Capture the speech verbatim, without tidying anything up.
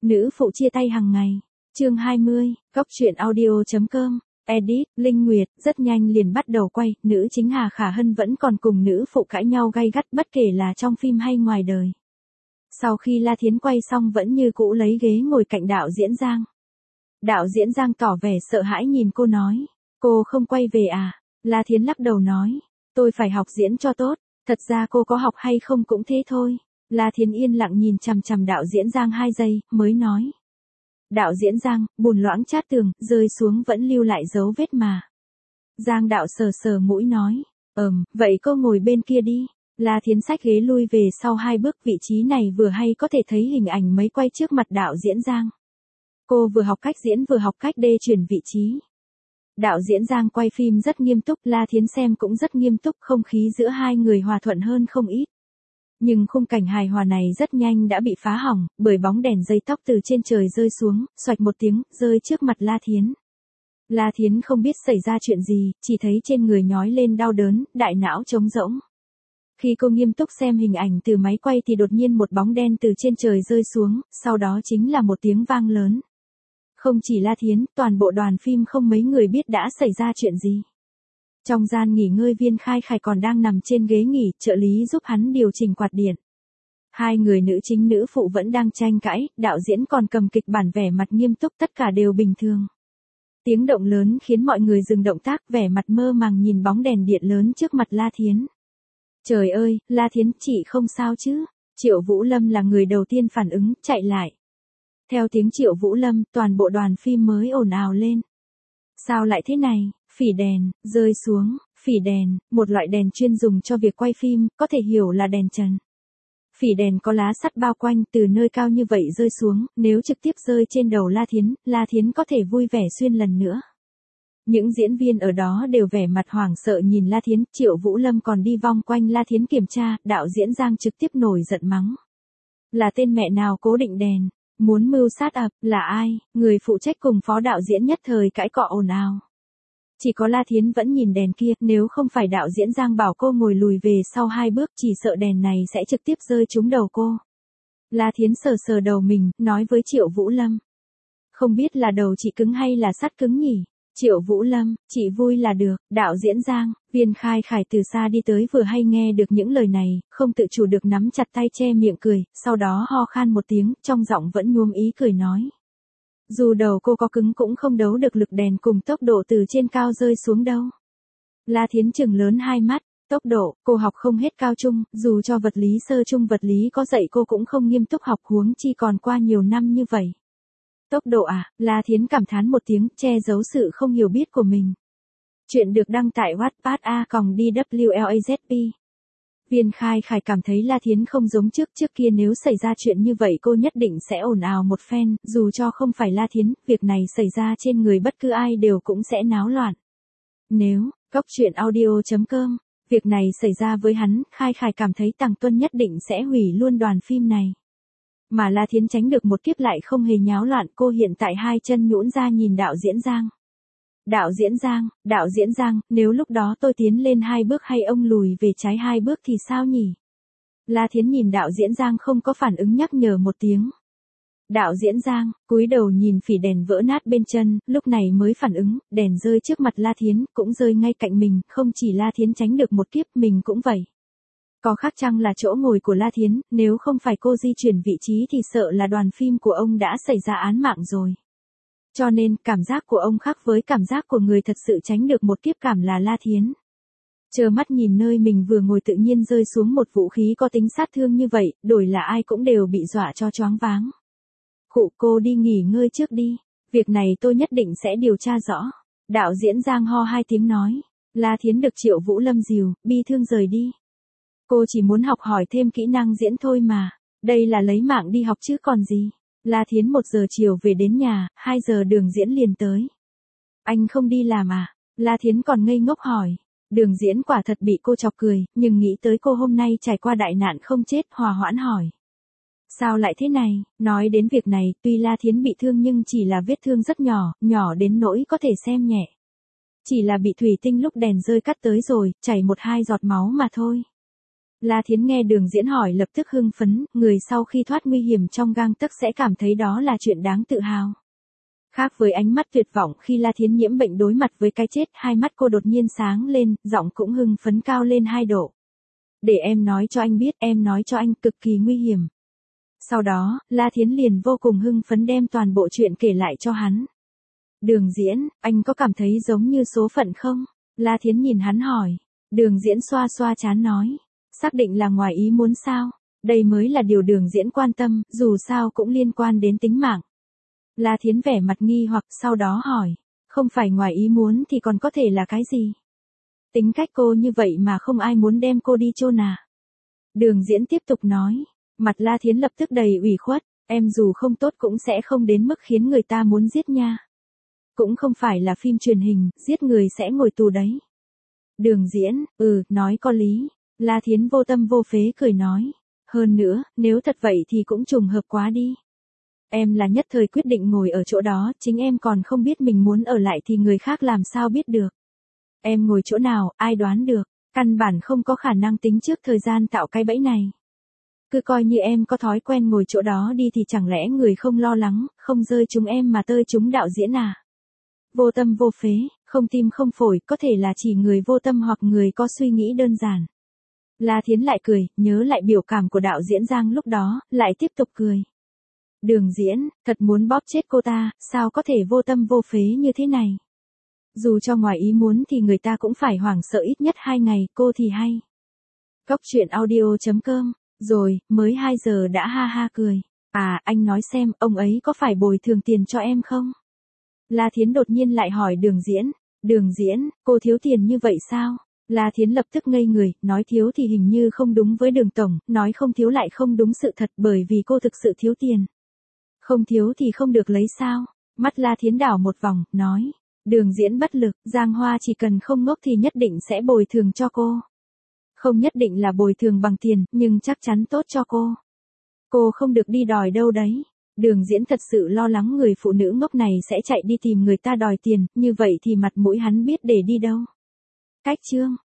Nữ phụ chia tay hàng ngày. Chương hai mươi, Góc truyện audio chấm com. Edit, Linh Nguyệt, rất nhanh liền bắt đầu quay, nữ chính Hà Khả Hân vẫn còn cùng nữ phụ cãi nhau gay gắt bất kể là trong phim hay ngoài đời. Sau khi La Thiến quay xong vẫn như cũ lấy ghế ngồi cạnh đạo diễn Giang. Đạo diễn Giang tỏ vẻ sợ hãi nhìn cô nói, cô không quay về à? La Thiến lắc đầu nói, tôi phải học diễn cho tốt, thật ra cô có học hay không cũng thế thôi. La Thiến yên lặng nhìn chằm chằm đạo diễn Giang hai giây, mới nói. Đạo diễn Giang, bùn loãng chát tường, rơi xuống vẫn lưu lại dấu vết mà. Giang đạo sờ sờ mũi nói, ừm, vậy cô ngồi bên kia đi. La Thiến xách ghế lui về sau hai bước, vị trí này vừa hay có thể thấy hình ảnh mấy quay trước mặt đạo diễn Giang. Cô vừa học cách diễn vừa học cách đê chuyển vị trí. Đạo diễn Giang quay phim rất nghiêm túc, La Thiến xem cũng rất nghiêm túc, không khí giữa hai người hòa thuận hơn không ít. Nhưng khung cảnh hài hòa này rất nhanh đã bị phá hỏng, bởi bóng đèn dây tóc từ trên trời rơi xuống, xoạch một tiếng, rơi trước mặt La Thiến. La Thiến không biết xảy ra chuyện gì, chỉ thấy trên người nhói lên đau đớn, đại não trống rỗng. Khi cô nghiêm túc xem hình ảnh từ máy quay thì đột nhiên một bóng đen từ trên trời rơi xuống, sau đó chính là một tiếng vang lớn. Không chỉ La Thiến, toàn bộ đoàn phim không mấy người biết đã xảy ra chuyện gì. Trong gian nghỉ ngơi Viên Khai Khải còn đang nằm trên ghế nghỉ, trợ lý giúp hắn điều chỉnh quạt điện. Hai người nữ chính nữ phụ vẫn đang tranh cãi, đạo diễn còn cầm kịch bản vẻ mặt nghiêm túc, tất cả đều bình thường. Tiếng động lớn khiến mọi người dừng động tác, vẻ mặt mơ màng nhìn bóng đèn điện lớn trước mặt La Thiến. Trời ơi, La Thiến, chị không sao chứ? Triệu Vũ Lâm là người đầu tiên phản ứng, chạy lại. Theo tiếng Triệu Vũ Lâm, toàn bộ đoàn phim mới ồn ào lên. Sao lại thế này? Phỉ đèn, rơi xuống, phỉ đèn, một loại đèn chuyên dùng cho việc quay phim, có thể hiểu là đèn trần. Phỉ đèn có lá sắt bao quanh, từ nơi cao như vậy rơi xuống, nếu trực tiếp rơi trên đầu La Thiến, La Thiến có thể vui vẻ xuyên lần nữa. Những diễn viên ở đó đều vẻ mặt hoảng sợ nhìn La Thiến, Triệu Vũ Lâm còn đi vòng quanh La Thiến kiểm tra, đạo diễn Giang trực tiếp nổi giận mắng. Là tên mẹ nào cố định đèn, muốn mưu sát ập, là ai? Người phụ trách cùng phó đạo diễn nhất thời cãi cọ ồn ào. Chỉ có La Thiến vẫn nhìn đèn kia, nếu không phải đạo diễn Giang bảo cô ngồi lùi về sau hai bước, chỉ sợ đèn này sẽ trực tiếp rơi trúng đầu cô. La Thiến sờ sờ đầu mình, nói với Triệu Vũ Lâm. Không biết là đầu chị cứng hay là sắt cứng nhỉ? Triệu Vũ Lâm, chị vui là được. Đạo diễn Giang, Viên Khai Khải từ xa đi tới vừa hay nghe được những lời này, không tự chủ được nắm chặt tay che miệng cười, sau đó ho khan một tiếng, trong giọng vẫn nhuốm ý cười nói. Dù đầu cô có cứng cũng không đấu được lực đèn cùng tốc độ từ trên cao rơi xuống đâu. La Thiến trừng lớn hai mắt, tốc độ, cô học không hết cao trung, dù cho vật lý sơ trung vật lý có dạy cô cũng không nghiêm túc học, huống chi còn qua nhiều năm như vậy. Tốc độ à? La Thiến cảm thán một tiếng, che giấu sự không hiểu biết của mình. Chuyện được đăng tại Wattpad a còng đê vê lờ a zét pê. Viên Khai Khải cảm thấy La Thiến không giống trước, trước kia nếu xảy ra chuyện như vậy cô nhất định sẽ ồn ào một phen, dù cho không phải La Thiến, việc này xảy ra trên người bất cứ ai đều cũng sẽ náo loạn. Nếu, Góc truyện audio chấm com, việc này xảy ra với hắn, Khai Khải cảm thấy Tằng Tuân nhất định sẽ hủy luôn đoàn phim này. Mà La Thiến tránh được một kiếp lại không hề nháo loạn, cô hiện tại hai chân nhũn ra nhìn đạo diễn Giang. Đạo diễn Giang, đạo diễn Giang, nếu lúc đó tôi tiến lên hai bước hay ông lùi về trái hai bước thì sao nhỉ? La Thiến nhìn đạo diễn Giang không có phản ứng nhắc nhở một tiếng. Đạo diễn Giang, cúi đầu nhìn phỉ đèn vỡ nát bên chân, lúc này mới phản ứng, đèn rơi trước mặt La Thiến, cũng rơi ngay cạnh mình, không chỉ La Thiến tránh được một kiếp, mình cũng vậy. Có khác chăng là chỗ ngồi của La Thiến, nếu không phải cô di chuyển vị trí thì sợ là đoàn phim của ông đã xảy ra án mạng rồi. Cho nên, cảm giác của ông khác với cảm giác của người thật sự tránh được một kiếp cảm là La Thiến. Chờ mắt nhìn nơi mình vừa ngồi tự nhiên rơi xuống một vũ khí có tính sát thương như vậy, đổi là ai cũng đều bị dọa cho choáng váng. Khụ, cô đi nghỉ ngơi trước đi, việc này tôi nhất định sẽ điều tra rõ. Đạo diễn Giang ho hai tiếng nói, La Thiến được Triệu Vũ Lâm dìu, bi thương rời đi. Cô chỉ muốn học hỏi thêm kỹ năng diễn thôi mà, đây là lấy mạng đi học chứ còn gì. La Thiến một giờ chiều về đến nhà, hai giờ Đường Diễn liền tới. Anh không đi làm à? La Thiến còn ngây ngốc hỏi. Đường Diễn quả thật bị cô chọc cười, nhưng nghĩ tới cô hôm nay trải qua đại nạn không chết, hòa hoãn hỏi. Sao lại thế này? Nói đến việc này, tuy La Thiến bị thương nhưng chỉ là vết thương rất nhỏ, nhỏ đến nỗi có thể xem nhẹ. Chỉ là bị thủy tinh lúc đèn rơi cắt tới rồi, chảy một hai giọt máu mà thôi. La Thiến nghe Đường Diễn hỏi lập tức hưng phấn, người sau khi thoát nguy hiểm trong gang tấc sẽ cảm thấy đó là chuyện đáng tự hào. Khác với ánh mắt tuyệt vọng khi La Thiến nhiễm bệnh đối mặt với cái chết, hai mắt cô đột nhiên sáng lên, giọng cũng hưng phấn cao lên hai độ. Để em nói cho anh biết, em nói cho anh cực kỳ nguy hiểm. Sau đó, La Thiến liền vô cùng hưng phấn đem toàn bộ chuyện kể lại cho hắn. Đường Diễn, anh có cảm thấy giống như số phận không? La Thiến nhìn hắn hỏi. Đường Diễn xoa xoa trán nói. Xác định là ngoài ý muốn sao? Đây mới là điều Đường Diễn quan tâm, dù sao cũng liên quan đến tính mạng. La Thiến vẻ mặt nghi hoặc sau đó hỏi. Không phải ngoài ý muốn thì còn có thể là cái gì? Tính cách cô như vậy mà không ai muốn đem cô đi chôn à? Đường Diễn tiếp tục nói. Mặt La Thiến lập tức đầy ủy khuất. Em dù không tốt cũng sẽ không đến mức khiến người ta muốn giết nha. Cũng không phải là phim truyền hình, giết người sẽ ngồi tù đấy. Đường Diễn, ừ, nói có lý. La Thiến vô tâm vô phế cười nói. Hơn nữa, nếu thật vậy thì cũng trùng hợp quá đi. Em là nhất thời quyết định ngồi ở chỗ đó, chính em còn không biết mình muốn ở lại thì người khác làm sao biết được. Em ngồi chỗ nào, ai đoán được, căn bản không có khả năng tính trước thời gian tạo cái bẫy này. Cứ coi như em có thói quen ngồi chỗ đó đi thì chẳng lẽ người không lo lắng, không rơi chúng em mà tơi chúng đạo diễn à? Vô tâm vô phế, không tim không phổi, có thể là chỉ người vô tâm hoặc người có suy nghĩ đơn giản. La Thiến lại cười, nhớ lại biểu cảm của đạo diễn Giang lúc đó, lại tiếp tục cười. Đường Diễn, thật muốn bóp chết cô ta, sao có thể vô tâm vô phế như thế này? Dù cho ngoài ý muốn thì người ta cũng phải hoảng sợ ít nhất hai ngày, cô thì hay. Cốc truyện audio chấm com, rồi, mới hai giờ đã ha ha cười. À, anh nói xem, ông ấy có phải bồi thường tiền cho em không? La Thiến đột nhiên lại hỏi Đường Diễn. Đường Diễn, cô thiếu tiền như vậy sao? La Thiến lập tức ngây người, nói thiếu thì hình như không đúng với Đường Tổng, nói không thiếu lại không đúng sự thật bởi vì cô thực sự thiếu tiền. Không thiếu thì không được lấy sao? Mắt La Thiến đảo một vòng, nói. Đường Diễn bất lực, Giang Hoa chỉ cần không ngốc thì nhất định sẽ bồi thường cho cô. Không nhất định là bồi thường bằng tiền, nhưng chắc chắn tốt cho cô. Cô không được đi đòi đâu đấy. Đường Diễn thật sự lo lắng người phụ nữ ngốc này sẽ chạy đi tìm người ta đòi tiền, như vậy thì mặt mũi hắn biết để đi đâu. Cách chương